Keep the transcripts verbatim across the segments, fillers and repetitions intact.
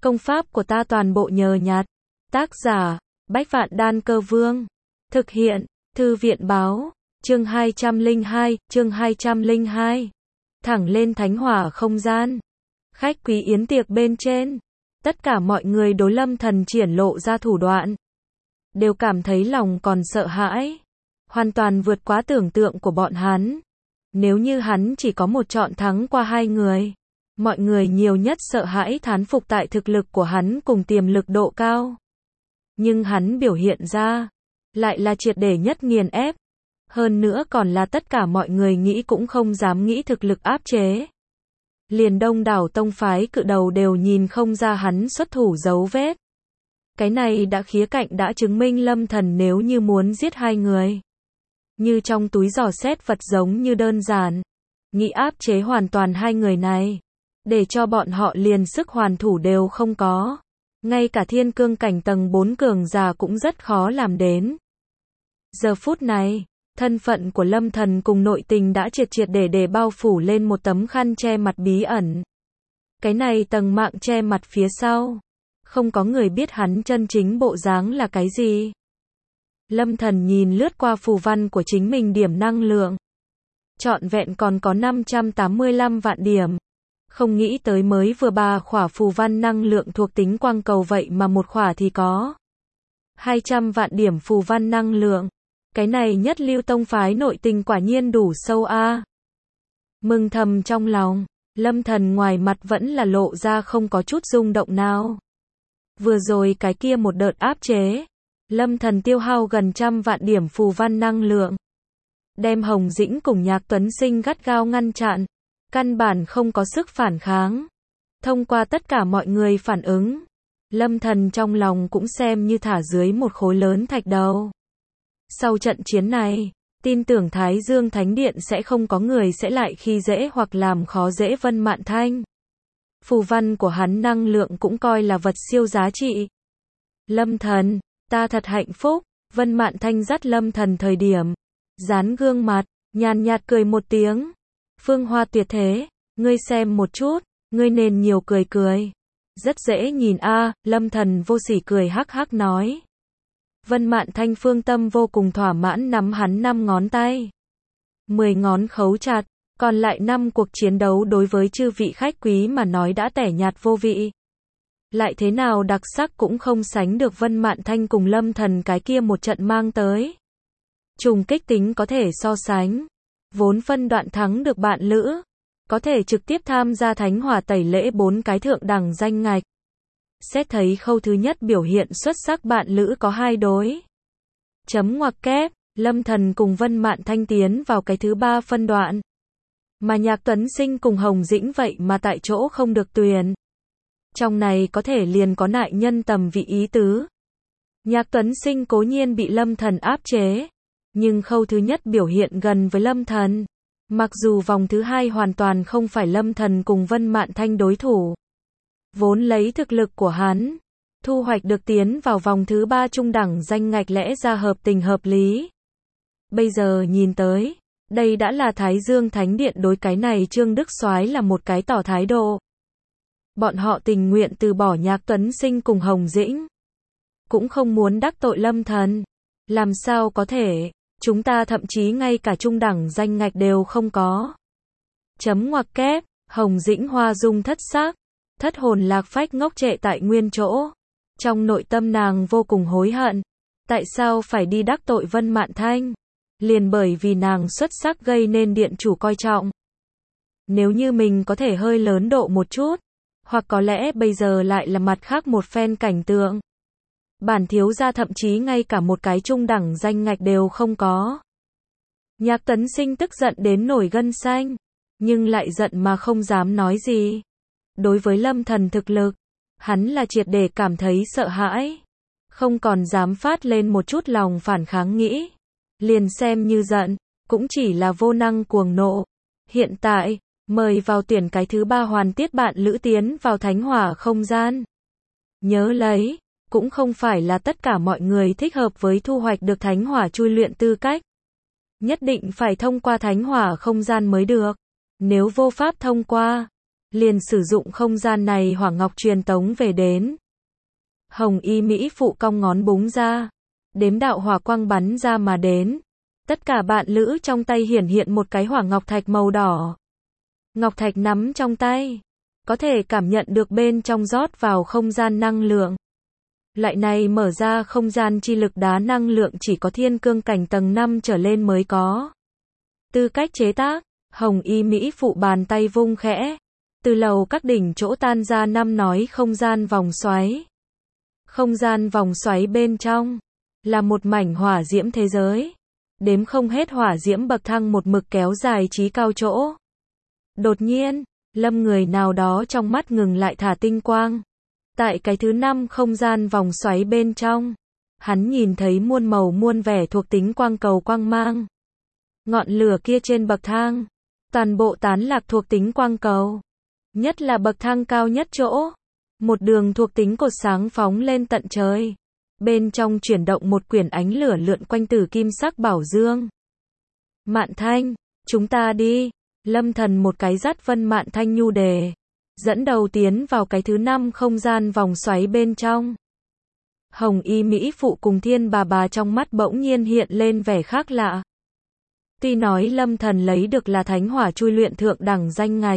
Công pháp của ta toàn bộ nhờ nhặt. Tác giả, Bách Vạn Đan Cơ Vương. Thực hiện, Thư viện báo, chương hai trăm lẻ hai, chương hai trăm lẻ hai. Thẳng lên thánh hỏa không gian. Khách quý yến tiệc bên trên. Tất cả mọi người đối Lâm Thần triển lộ ra thủ đoạn. Đều cảm thấy lòng còn sợ hãi. Hoàn toàn vượt quá tưởng tượng của bọn hắn. Nếu như hắn chỉ có một chọn thắng qua hai người. Mọi người nhiều nhất sợ hãi thán phục tại thực lực của hắn cùng tiềm lực độ cao. Nhưng hắn biểu hiện ra, lại là triệt để nhất nghiền ép. Hơn nữa còn là tất cả mọi người nghĩ cũng không dám nghĩ thực lực áp chế. Liền đông đảo tông phái cự đầu đều nhìn không ra hắn xuất thủ dấu vết. Cái này đã khía cạnh đã chứng minh Lâm Thần nếu như muốn giết hai người. Như trong túi giỏ xét vật giống như đơn giản. Nghĩ áp chế hoàn toàn hai người này. Để cho bọn họ liền sức hoàn thủ đều không có. Ngay cả thiên cương cảnh tầng bốn cường giả cũng rất khó làm đến. Giờ phút này, thân phận của Lâm Thần cùng nội tình đã triệt triệt để để bao phủ lên một tấm khăn che mặt bí ẩn. Cái này tầng mạng che mặt phía sau. Không có người biết hắn chân chính bộ dáng là cái gì. Lâm Thần nhìn lướt qua phù văn của chính mình điểm năng lượng. Trọn vẹn còn có năm trăm tám mươi lăm vạn điểm. Không nghĩ tới mới vừa ba khỏa phù văn năng lượng thuộc tính quang cầu vậy mà một khỏa thì có hai trăm vạn điểm phù văn năng lượng. Cái này nhất lưu tông phái nội tình quả nhiên đủ sâu a. À. Mừng thầm trong lòng, Lâm Thần ngoài mặt vẫn là lộ ra không có chút rung động nào. Vừa rồi cái kia một đợt áp chế, Lâm Thần tiêu hao gần trăm vạn điểm phù văn năng lượng. Đem Hồng Dĩnh cùng Nhạc Tuấn Sinh gắt gao ngăn chặn. Căn bản không có sức phản kháng. Thông qua tất cả mọi người phản ứng, Lâm Thần trong lòng cũng xem như thả dưới một khối lớn thạch đầu. Sau trận chiến này, tin tưởng Thái Dương Thánh Điện sẽ không có người sẽ lại khi dễ hoặc làm khó dễ Vân Mạn Thanh. Phù văn của hắn năng lượng cũng coi là vật siêu giá trị. Lâm Thần, ta thật hạnh phúc. Vân Mạn Thanh dắt Lâm Thần thời điểm, dán gương mặt, nhàn nhạt cười một tiếng. Phương Hoa tuyệt thế, ngươi xem một chút, ngươi nên nhiều cười cười. Rất dễ nhìn a. À, Lâm Thần vô sỉ cười hắc hắc nói. Vân Mạn Thanh phương tâm vô cùng thỏa mãn nắm hắn năm ngón tay. Mười ngón khấu chặt, còn lại năm cuộc chiến đấu đối với chư vị khách quý mà nói đã tẻ nhạt vô vị. Lại thế nào đặc sắc cũng không sánh được Vân Mạn Thanh cùng Lâm Thần cái kia một trận mang tới. Trùng kích tính có thể so sánh. Vốn phân đoạn thắng được bạn lữ, có thể trực tiếp tham gia thánh hỏa tẩy lễ bốn cái thượng đẳng danh ngạch. Xét thấy khâu thứ nhất biểu hiện xuất sắc bạn lữ có hai đối. Chấm ngoặc kép, Lâm Thần cùng Vân Mạn Thanh tiến vào cái thứ ba phân đoạn. Mà Nhạc Tuấn Sinh cùng Hồng Dĩnh vậy mà tại chỗ không được tuyển. Trong này có thể liền có nại nhân tầm vị ý tứ. Nhạc Tuấn Sinh cố nhiên bị Lâm Thần áp chế. Nhưng khâu thứ nhất biểu hiện gần với Lâm Thần. Mặc dù vòng thứ hai hoàn toàn không phải Lâm Thần cùng Vân Mạn Thanh đối thủ. Vốn lấy thực lực của hắn, thu hoạch được tiến vào vòng thứ ba trung đẳng danh ngạch lẽ ra hợp tình hợp lý. Bây giờ nhìn tới, đây đã là Thái Dương Thánh Điện đối cái này Trương Đức Soái là một cái tỏ thái độ. Bọn họ tình nguyện từ bỏ Nhạc Tuấn Sinh cùng Hồng Dĩnh. Cũng không muốn đắc tội Lâm Thần. Làm sao có thể? Chúng ta thậm chí ngay cả trung đẳng danh ngạch đều không có. Chấm ngoặc kép, Hồng Dĩnh hoa dung thất sắc, thất hồn lạc phách ngốc trệ tại nguyên chỗ. Trong nội tâm nàng vô cùng hối hận. Tại sao phải đi đắc tội Vân Mạn Thanh? Liền bởi vì nàng xuất sắc gây nên điện chủ coi trọng. Nếu như mình có thể hơi lớn độ một chút, hoặc có lẽ bây giờ lại là mặt khác một phen cảnh tượng. Bản thiếu gia thậm chí ngay cả một cái trung đẳng danh ngạch đều không có. Nhạc Tuấn Sinh tức giận đến nổi gân xanh, nhưng lại giận mà không dám nói gì. Đối với Lâm Thần thực lực, hắn là triệt để cảm thấy sợ hãi, không còn dám phát lên một chút lòng phản kháng nghĩ. Liền xem như giận, cũng chỉ là vô năng cuồng nộ. Hiện tại, mời vào tuyển cái thứ ba hoàn tiết bạn lữ tiến vào thánh hỏa không gian. Nhớ lấy. Cũng không phải là tất cả mọi người thích hợp với thu hoạch được thánh hỏa chui luyện tư cách. Nhất định phải thông qua thánh hỏa không gian mới được. Nếu vô pháp thông qua, liền sử dụng không gian này hỏa ngọc truyền tống về đến. Hồng y mỹ phụ cong ngón búng ra, đếm đạo hỏa quang bắn ra mà đến. Tất cả bạn lữ trong tay hiển hiện một cái hỏa ngọc thạch màu đỏ. Ngọc thạch nắm trong tay, có thể cảm nhận được bên trong rót vào không gian năng lượng. Loại này mở ra không gian chi lực đá năng lượng chỉ có thiên cương cảnh tầng năm trở lên mới có. Tư cách chế tác, hồng y mỹ phụ bàn tay vung khẽ. Từ lầu các đỉnh chỗ tan ra năm nói không gian vòng xoáy. Không gian vòng xoáy bên trong là một mảnh hỏa diễm thế giới. Đếm không hết hỏa diễm bậc thang một mực kéo dài chí cao chỗ. Đột nhiên, lâm người nào đó trong mắt ngừng lại thả tinh quang. Tại cái thứ năm không gian vòng xoáy bên trong, hắn nhìn thấy muôn màu muôn vẻ thuộc tính quang cầu quang mang. Ngọn lửa kia trên bậc thang, toàn bộ tán lạc thuộc tính quang cầu. Nhất là bậc thang cao nhất chỗ, một đường thuộc tính cột sáng phóng lên tận trời. Bên trong chuyển động một quyển ánh lửa lượn quanh tử kim sắc bảo dương. Mạn Thanh, chúng ta đi. Lâm Thần một cái dắt Vân Mạn Thanh nhu đề, dẫn đầu tiến vào cái thứ năm không gian vòng xoáy bên trong. Hồng y mỹ phụ cùng Thiên bà bà trong mắt bỗng nhiên hiện lên vẻ khác lạ. Tuy nói Lâm Thần lấy được là thánh hỏa chui luyện thượng đẳng danh ngạch,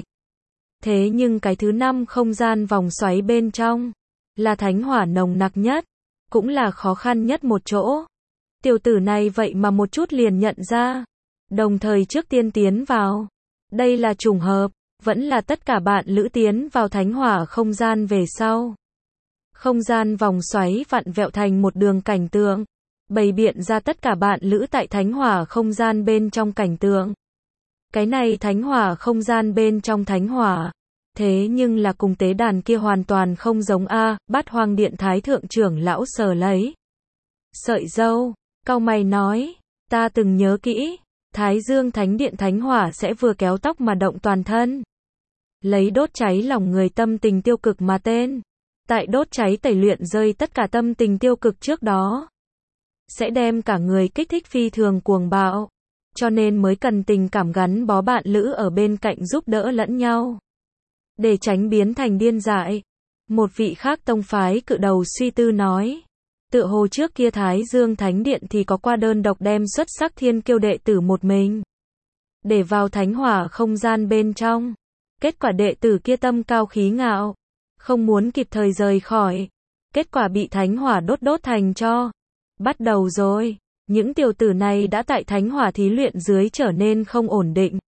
thế nhưng cái thứ năm không gian vòng xoáy bên trong là thánh hỏa nồng nặc nhất, cũng là khó khăn nhất một chỗ. Tiểu tử này vậy mà một chút liền nhận ra, đồng thời trước tiên tiến vào. Đây là trùng hợp, vẫn là tất cả bạn lữ tiến vào thánh hỏa không gian về sau. Không gian vòng xoáy vặn vẹo thành một đường cảnh tượng, bày biện ra tất cả bạn lữ tại thánh hỏa không gian bên trong cảnh tượng. Cái này thánh hỏa không gian bên trong thánh hỏa, thế nhưng là cùng tế đàn kia hoàn toàn không giống a. Bát Hoang Điện Thái thượng trưởng lão sờ lấy sợi râu, cau mày nói, ta từng nhớ kỹ, Thái Dương Thánh Điện thánh hỏa sẽ vừa kéo tóc mà động toàn thân, lấy đốt cháy lòng người tâm tình tiêu cực mà tên. Tại đốt cháy tẩy luyện rơi tất cả tâm tình tiêu cực trước đó, sẽ đem cả người kích thích phi thường cuồng bạo, cho nên mới cần tình cảm gắn bó bạn lữ ở bên cạnh giúp đỡ lẫn nhau, để tránh biến thành điên dại. Một vị khác tông phái cự đầu suy tư nói, tựa hồ trước kia Thái Dương Thánh Điện thì có qua đơn độc đem xuất sắc thiên kiêu đệ tử một mình để vào thánh hỏa không gian bên trong. Kết quả đệ tử kia tâm cao khí ngạo, không muốn kịp thời rời khỏi, kết quả bị thánh hỏa đốt đốt thành tro. Bắt đầu rồi, những tiểu tử này đã tại thánh hỏa thí luyện dưới trở nên không ổn định.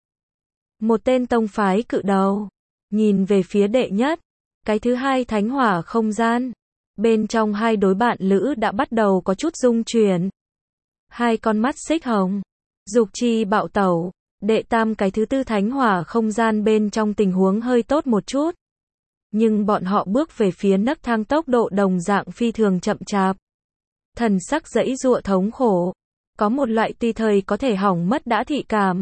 Một tên tông phái cự đầu nhìn về phía đệ nhất, cái thứ hai thánh hỏa không gian. Bên trong hai đối bạn lữ đã bắt đầu có chút rung chuyển. Hai con mắt xích hồng, dục chi bạo tẩu. Đệ tam cái thứ tư thánh hỏa không gian bên trong tình huống hơi tốt một chút. Nhưng bọn họ bước về phía nấc thang tốc độ đồng dạng phi thường chậm chạp. Thần sắc giãy giụa thống khổ. Có một loại tùy thời có thể hỏng mất đã thị cảm.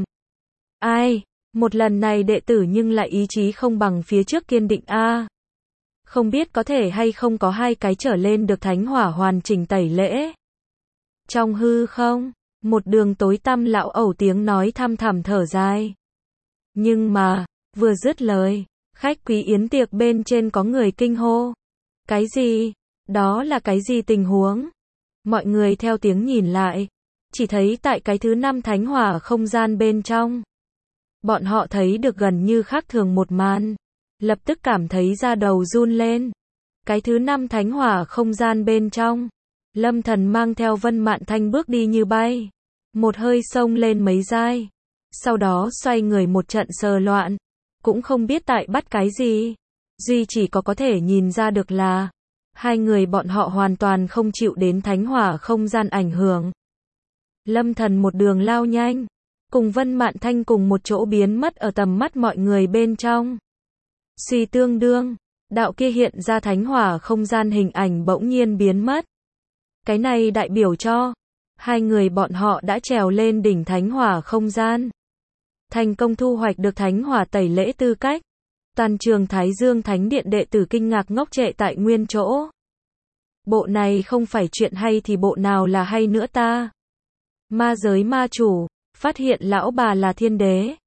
Ai, một lần này đệ tử nhưng lại ý chí không bằng phía trước kiên định a. Không biết có thể hay không có hai cái trở lên được thánh hỏa hoàn chỉnh tẩy lễ. Trong hư không, một đường tối tăm lão ẩu tiếng nói thăm thẳm thở dài. Nhưng mà, vừa dứt lời, khách quý yến tiệc bên trên có người kinh hô. Cái gì? Đó là cái gì tình huống? Mọi người theo tiếng nhìn lại, chỉ thấy tại cái thứ năm thánh hỏa không gian bên trong. Bọn họ thấy được gần như khác thường một màn, lập tức cảm thấy da đầu run lên. Cái thứ năm thánh hỏa không gian bên trong, Lâm Thần mang theo Vân Mạn Thanh bước đi như bay, một hơi xông lên mấy giai, sau đó xoay người một trận sờ loạn, cũng không biết tại bắt cái gì, duy chỉ có có thể nhìn ra được là hai người bọn họ hoàn toàn không chịu đến thánh hỏa không gian ảnh hưởng. Lâm Thần một đường lao nhanh, cùng Vân Mạn Thanh cùng một chỗ biến mất ở tầm mắt mọi người bên trong. Suy tương đương, đạo kia hiện ra thánh hỏa không gian hình ảnh bỗng nhiên biến mất. Cái này đại biểu cho hai người bọn họ đã trèo lên đỉnh thánh hỏa không gian, thành công thu hoạch được thánh hỏa tẩy lễ tư cách. Toàn trường Thái Dương Thánh Điện đệ tử kinh ngạc ngốc trệ tại nguyên chỗ. Bộ này không phải chuyện hay thì bộ nào là hay nữa ta? Ma giới ma chủ phát hiện lão bà là thiên đế,